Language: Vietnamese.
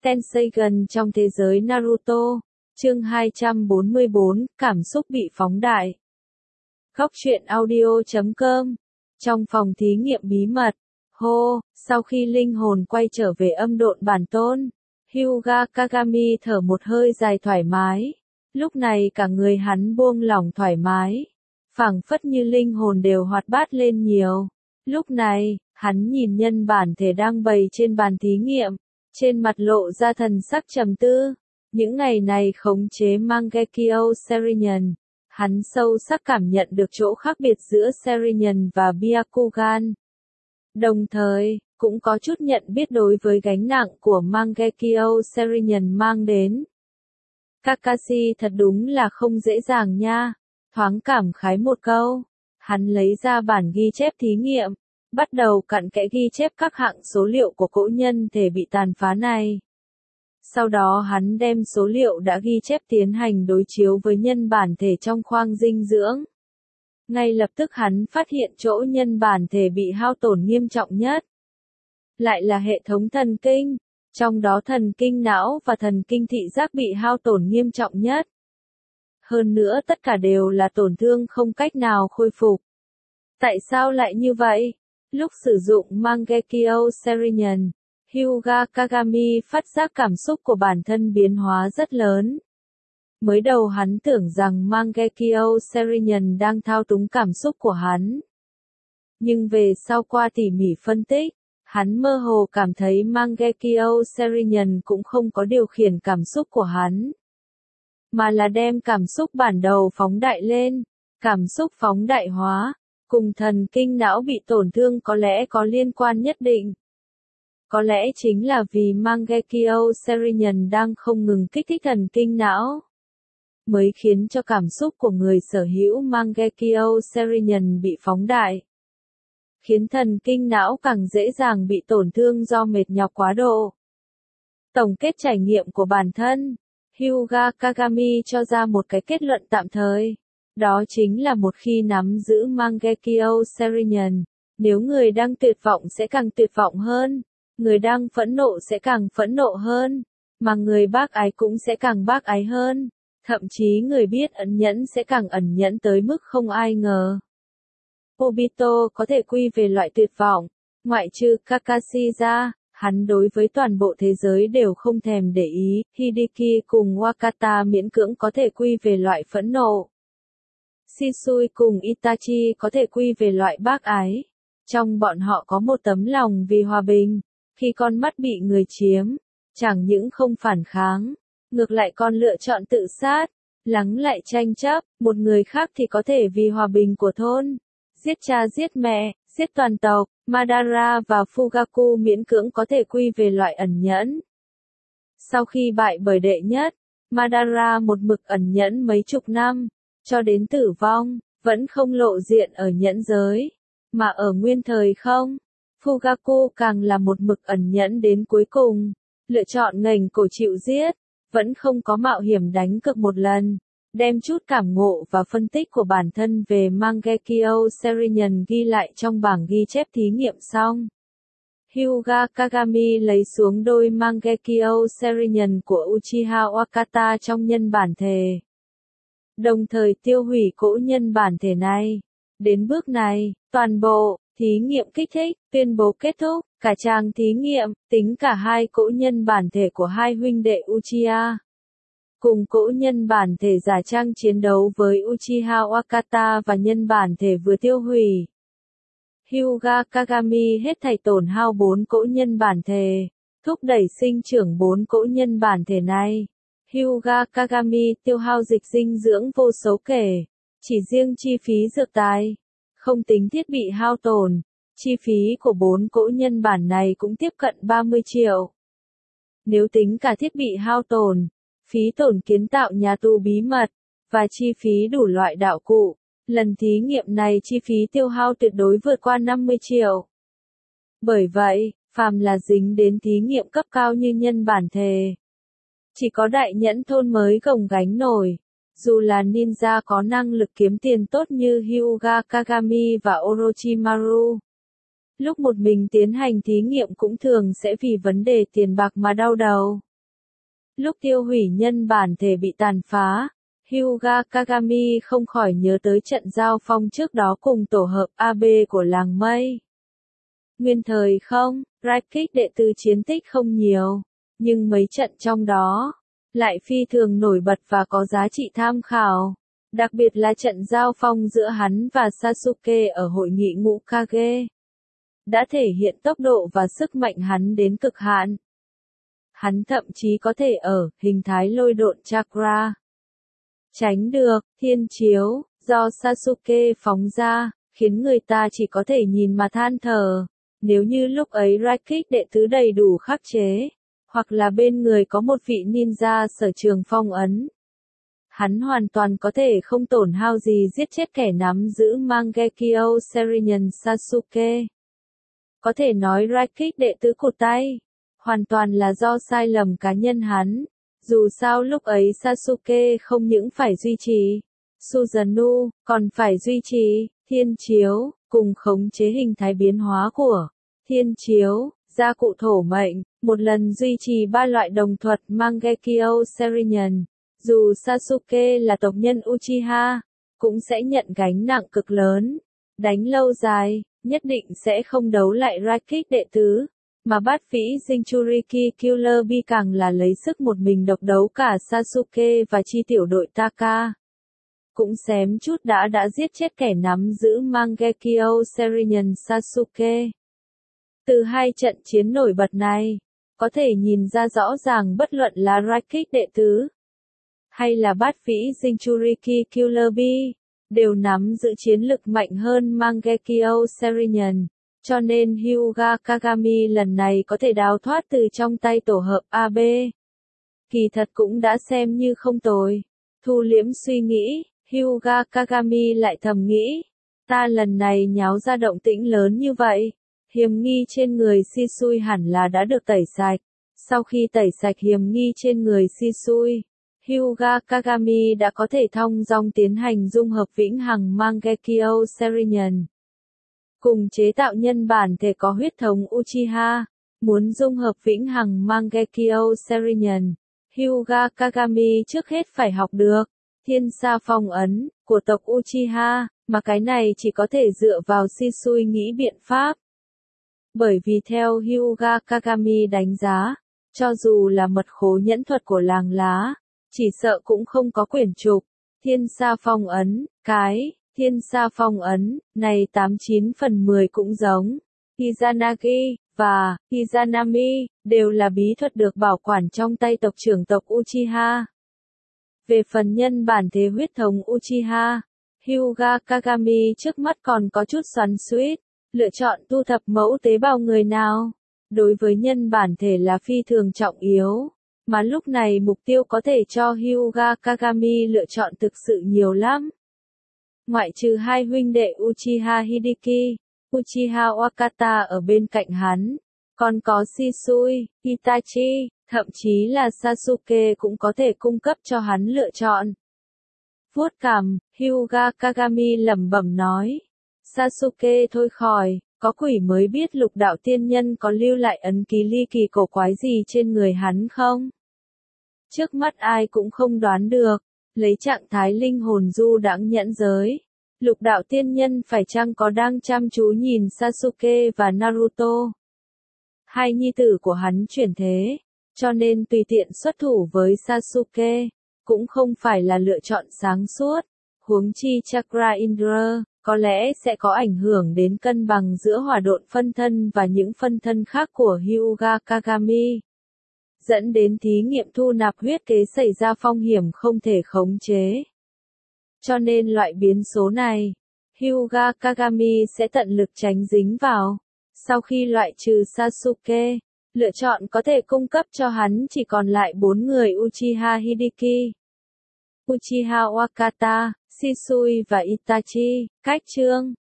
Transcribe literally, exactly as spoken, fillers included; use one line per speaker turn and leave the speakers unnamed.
Tenseigan trong thế giới Naruto. Chương hai trăm bốn mươi bốn, cảm xúc bị phóng đại. Góc truyện audio chấm com. Trong phòng thí nghiệm bí mật. Hô, sau khi linh hồn quay trở về âm độn bản tôn, Hyuga Kagami thở một hơi dài thoải mái. Lúc này cả người hắn buông lỏng thoải mái, phảng phất như linh hồn đều hoạt bát lên nhiều. Lúc này, hắn nhìn nhân bản thể đang bày trên bàn thí nghiệm, trên mặt lộ ra thần sắc trầm tư. Những ngày này khống chế Mangekyo Sharingan, hắn sâu sắc cảm nhận được chỗ khác biệt giữa Sharingan và Byakugan. Đồng thời, cũng có chút nhận biết đối với gánh nặng của Mangekyo Sharingan mang đến. Kakashi thật đúng là không dễ dàng nha, thoáng cảm khái một câu. Hắn lấy ra bản ghi chép thí nghiệm, bắt đầu cặn kẽ ghi chép các hạng số liệu của cỗ nhân thể bị tàn phá này. Sau đó hắn đem số liệu đã ghi chép tiến hành đối chiếu với nhân bản thể trong khoang dinh dưỡng. Ngay lập tức hắn phát hiện chỗ nhân bản thể bị hao tổn nghiêm trọng nhất lại là hệ thống thần kinh, trong đó thần kinh não và thần kinh thị giác bị hao tổn nghiêm trọng nhất. Hơn nữa tất cả đều là tổn thương không cách nào khôi phục. Tại sao lại như vậy? Lúc sử dụng Mangekyo Sharingan, Hyuga Kagami phát giác cảm xúc của bản thân biến hóa rất lớn. Mới đầu hắn tưởng rằng Mangekyo Sharingan đang thao túng cảm xúc của hắn. Nhưng về sau qua tỉ mỉ phân tích, hắn mơ hồ cảm thấy Mangekyo Sharingan cũng không có điều khiển cảm xúc của hắn, mà là đem cảm xúc bản đầu phóng đại lên. Cảm xúc phóng đại hóa, cùng thần kinh não bị tổn thương có lẽ có liên quan nhất định. Có lẽ chính là vì Mangekyo Sharingan đang không ngừng kích thích thần kinh não, mới khiến cho cảm xúc của người sở hữu Mangekyo Sharingan bị phóng đại, khiến thần kinh não càng dễ dàng bị tổn thương do mệt nhọc quá độ. Tổng kết trải nghiệm của bản thân, Hyuga Kagami cho ra một cái kết luận tạm thời. Đó chính là một khi nắm giữ Mangekyo Sharingan, nếu người đang tuyệt vọng sẽ càng tuyệt vọng hơn, người đang phẫn nộ sẽ càng phẫn nộ hơn, mà người bác ái cũng sẽ càng bác ái hơn, thậm chí người biết ẩn nhẫn sẽ càng ẩn nhẫn tới mức không ai ngờ. Obito có thể quy về loại tuyệt vọng, ngoại trừ Kakashi ra, hắn đối với toàn bộ thế giới đều không thèm để ý. Hideki cùng Wakata miễn cưỡng có thể quy về loại phẫn nộ. Shisui cùng Itachi có thể quy về loại bác ái. Trong bọn họ có một tấm lòng vì hòa bình. Khi con mắt bị người chiếm, chẳng những không phản kháng, ngược lại còn lựa chọn tự sát, lắng lại tranh chấp. Một người khác thì có thể vì hòa bình của thôn, giết cha giết mẹ, giết toàn tộc. Madara và Fugaku miễn cưỡng có thể quy về loại ẩn nhẫn. Sau khi bại bởi đệ nhất, Madara một mực ẩn nhẫn mấy chục năm, cho đến tử vong, vẫn không lộ diện ở nhẫn giới. Mà ở nguyên thời không, Fugaku càng là một mực ẩn nhẫn đến cuối cùng, lựa chọn ngành cổ chịu giết, vẫn không có mạo hiểm đánh cược một lần. Đem chút cảm ngộ và phân tích của bản thân về Mangekyo Sharingan ghi lại trong bảng ghi chép thí nghiệm xong, Hyuga Kagami lấy xuống đôi Mangekyo Sharingan của Uchiha Wakata trong nhân bản thể, đồng thời tiêu hủy cỗ nhân bản thể này. Đến bước này, toàn bộ thí nghiệm kích thích, tuyên bố kết thúc. Cả tràng thí nghiệm, tính cả hai cỗ nhân bản thể của hai huynh đệ Uchiha, cùng cỗ nhân bản thể giả trang chiến đấu với Uchiha Wakata và nhân bản thể vừa tiêu hủy. Hyuga Kagami hết thảy tổn hao bốn cỗ nhân bản thể, thúc đẩy sinh trưởng bốn cỗ nhân bản thể này. Hyuga Kagami tiêu hao dịch dinh dưỡng vô số kể, chỉ riêng chi phí dược tài, không tính thiết bị hao tổn, chi phí của bốn cỗ nhân bản này cũng tiếp cận ba mươi triệu. Nếu tính cả thiết bị hao tổn, phí tổn kiến tạo nhà tù bí mật, và chi phí đủ loại đạo cụ, lần thí nghiệm này chi phí tiêu hao tuyệt đối vượt qua năm mươi triệu. Bởi vậy, phàm là dính đến thí nghiệm cấp cao như nhân bản thể, chỉ có đại nhẫn thôn mới gồng gánh nổi. Dù là ninja có năng lực kiếm tiền tốt như Hyuga Kagami và Orochimaru, lúc một mình tiến hành thí nghiệm cũng thường sẽ vì vấn đề tiền bạc mà đau đầu. Lúc tiêu hủy nhân bản thể bị tàn phá, Hyuga Kagami không khỏi nhớ tới trận giao phong trước đó cùng tổ hợp a bê của làng mây. Nguyên thời không, Raikik đệ tử chiến tích không nhiều, nhưng mấy trận trong đó, lại phi thường nổi bật và có giá trị tham khảo. Đặc biệt là trận giao phong giữa hắn và Sasuke ở hội nghị ngũ Kage. Đã thể hiện tốc độ và sức mạnh hắn đến cực hạn. Hắn thậm chí có thể ở hình thái lôi độn chakra. Tránh được, thiên chiếu, do Sasuke phóng ra, khiến người ta chỉ có thể nhìn mà than thở. Nếu như lúc ấy Raikik đệ tứ đầy đủ khắc chế, hoặc là bên người có một vị ninja sở trường phong ấn, hắn hoàn toàn có thể không tổn hao gì giết chết kẻ nắm giữ Mangekyo Sharingan Sasuke. Có thể nói Raikik đệ tứ cụt tay, hoàn toàn là do sai lầm cá nhân hắn. Dù sao lúc ấy Sasuke không những phải duy trì Susanoo, còn phải duy trì thiên chiếu, cùng khống chế hình thái biến hóa của thiên chiếu, gia cụ thổ mệnh, một lần duy trì ba loại đồng thuật Mangekyo Sharingan. Dù Sasuke là tộc nhân Uchiha, cũng sẽ nhận gánh nặng cực lớn. Đánh lâu dài, nhất định sẽ không đấu lại Raikik đệ tứ. Mà bát vĩ Jinchuriki Killer Bee càng là lấy sức một mình độc đấu cả Sasuke và chi tiểu đội Taka. Cũng xém chút đã đã giết chết kẻ nắm giữ Mangekyo Sharingan Sasuke. Từ hai trận chiến nổi bật này, có thể nhìn ra rõ ràng bất luận là Raikik đệ tứ, hay là bát vĩ Jinchuriki Killer Bee, đều nắm giữ chiến lực mạnh hơn Mangekyo Sharingan. Cho nên Hyuga Kagami lần này có thể đào thoát từ trong tay tổ hợp a bê. Kỳ thật cũng đã xem như không tồi. Thu liễm suy nghĩ, Hyuga Kagami lại thầm nghĩ. Ta lần này nháo ra động tĩnh lớn như vậy. Hiểm nghi trên người Shisui hẳn là đã được tẩy sạch. Sau khi tẩy sạch hiểm nghi trên người Shisui, Hyuga Kagami đã có thể thong dong tiến hành dung hợp vĩnh hằng Mangekyo Sharingan. Cùng chế tạo nhân bản thể có huyết thống Uchiha, muốn dung hợp vĩnh hằng Mangekyo Sharingan, Hyuga Kagami trước hết phải học được Thiên Sa Phong ấn của tộc Uchiha, mà cái này chỉ có thể dựa vào Shisui nghĩ biện pháp. Bởi vì theo Hyuga Kagami đánh giá, cho dù là mật khố nhẫn thuật của làng lá, chỉ sợ cũng không có quyển trục Thiên Sa Phong ấn, cái Thiên Sa Phong ấn, này tám chín phần mười cũng giống Izanagi và Izanami, đều là bí thuật được bảo quản trong tay tộc trưởng tộc Uchiha. Về phần nhân bản thế huyết thống Uchiha, Hyuga Kagami trước mắt còn có chút xoắn xuýt, lựa chọn thu thập mẫu tế bào người nào. Đối với nhân bản thể là phi thường trọng yếu, mà lúc này mục tiêu có thể cho Hyuga Kagami lựa chọn thực sự nhiều lắm. Ngoại trừ hai huynh đệ Uchiha Hideki, Uchiha Wakata ở bên cạnh hắn, còn có Shisui, Itachi, thậm chí là Sasuke cũng có thể cung cấp cho hắn lựa chọn. Vuốt cằm, Hyuga Kagami lẩm bẩm nói, Sasuke thôi khỏi, có quỷ mới biết lục đạo tiên nhân có lưu lại ấn ký ly kỳ cổ quái gì trên người hắn không? Trước mắt ai cũng không đoán được. Lấy trạng thái linh hồn du đãng nhẫn giới, lục đạo tiên nhân phải chăng có đang chăm chú nhìn Sasuke và Naruto? Hai nhi tử của hắn chuyển thế, cho nên tùy tiện xuất thủ với Sasuke, cũng không phải là lựa chọn sáng suốt. Huống chi Chakra Indra, có lẽ sẽ có ảnh hưởng đến cân bằng giữa hỏa độn phân thân và những phân thân khác của Hyuga Kagami. Dẫn đến thí nghiệm thu nạp huyết kế xảy ra phong hiểm không thể khống chế. Cho nên loại biến số này, Hyuga Kagami sẽ tận lực tránh dính vào. Sau khi loại trừ Sasuke, lựa chọn có thể cung cấp cho hắn chỉ còn lại bốn người Uchiha Hideki, Uchiha Wakata, Shisui và Itachi. Cách chương